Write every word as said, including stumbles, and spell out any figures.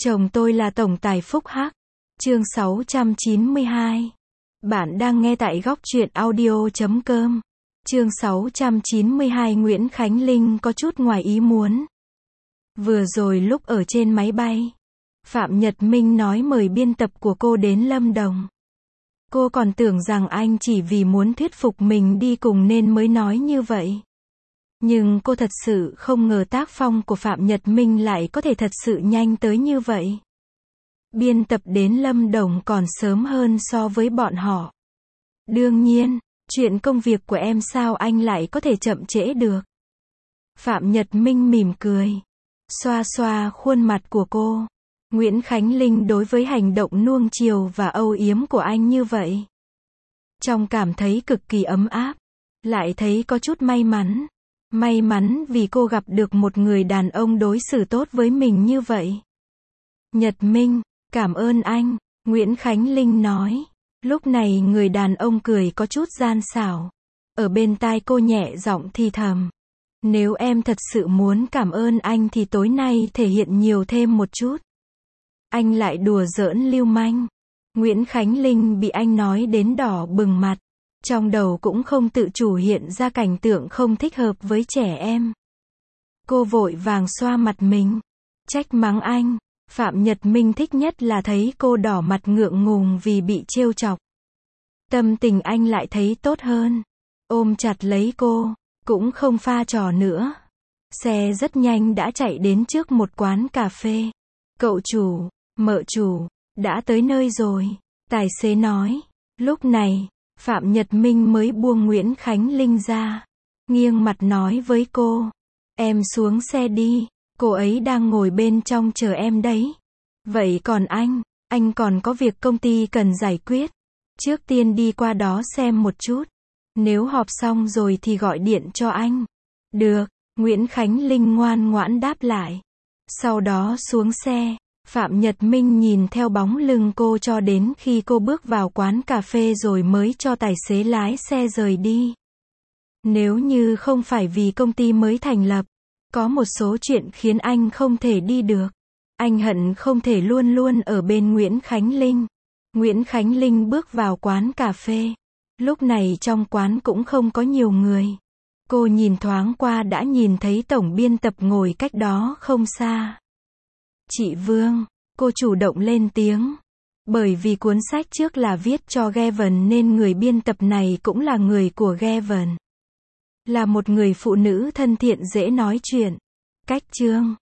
Chồng tôi là tổng tài Phúc Hắc. Chương sáu trăm chín mươi hai. Bạn đang nghe tại góc truyện audio chấm com. Chương sáu trăm chín mươi hai. Nguyễn Khánh Linh có chút ngoài ý muốn. Vừa rồi lúc ở trên máy bay, Phạm Nhật Minh nói mời biên tập của cô đến Lâm Đồng. Cô còn tưởng rằng anh chỉ vì muốn thuyết phục mình đi cùng nên mới nói như vậy. Nhưng cô thật sự không ngờ tác phong của Phạm Nhật Minh lại có thể thật sự nhanh tới như vậy. Biên tập đến Lâm Đồng còn sớm hơn so với bọn họ. Đương nhiên, chuyện công việc của em sao anh lại có thể chậm trễ được. Phạm Nhật Minh mỉm cười, xoa xoa khuôn mặt của cô. Nguyễn Khánh Linh đối với hành động nuông chiều và âu yếm của anh như vậy, trong cảm thấy cực kỳ ấm áp, lại thấy có chút may mắn. May mắn vì cô gặp được một người đàn ông đối xử tốt với mình như vậy. Nhật Minh, cảm ơn anh, Nguyễn Khánh Linh nói. Lúc này người đàn ông cười có chút gian xảo. Ở bên tai cô nhẹ giọng thì thầm. Nếu em thật sự muốn cảm ơn anh thì tối nay thể hiện nhiều thêm một chút. Anh lại đùa giỡn lưu manh. Nguyễn Khánh Linh bị anh nói đến đỏ bừng mặt. Trong đầu cũng không tự chủ hiện ra cảnh tượng không thích hợp với trẻ em. Cô vội vàng xoa mặt mình, trách mắng anh. Phạm Nhật Minh thích nhất là thấy cô đỏ mặt ngượng ngùng vì bị trêu chọc. Tâm tình anh lại thấy tốt hơn. Ôm chặt lấy cô, cũng không pha trò nữa. Xe rất nhanh đã chạy đến trước một quán cà phê. Cậu chủ, mợ chủ, đã tới nơi rồi, tài xế nói. Lúc này, Phạm Nhật Minh mới buông Nguyễn Khánh Linh ra, nghiêng mặt nói với cô. Em xuống xe đi, cô ấy đang ngồi bên trong chờ em đấy. Vậy còn anh, anh còn có việc công ty cần giải quyết. Trước tiên đi qua đó xem một chút. Nếu họp xong rồi thì gọi điện cho anh. Được, Nguyễn Khánh Linh ngoan ngoãn đáp lại. Sau đó xuống xe. Phạm Nhật Minh nhìn theo bóng lưng cô cho đến khi cô bước vào quán cà phê rồi mới cho tài xế lái xe rời đi. Nếu như không phải vì công ty mới thành lập, có một số chuyện khiến anh không thể đi được. Anh hận không thể luôn luôn ở bên Nguyễn Khánh Linh. Nguyễn Khánh Linh bước vào quán cà phê. Lúc này trong quán cũng không có nhiều người. Cô nhìn thoáng qua đã nhìn thấy tổng biên tập ngồi cách đó không xa. Chị Vương, cô chủ động lên tiếng. Bởi vì cuốn sách trước là viết cho Gavin nên người biên tập này cũng là người của Gavin. Là một người phụ nữ thân thiện dễ nói chuyện. Cách chương.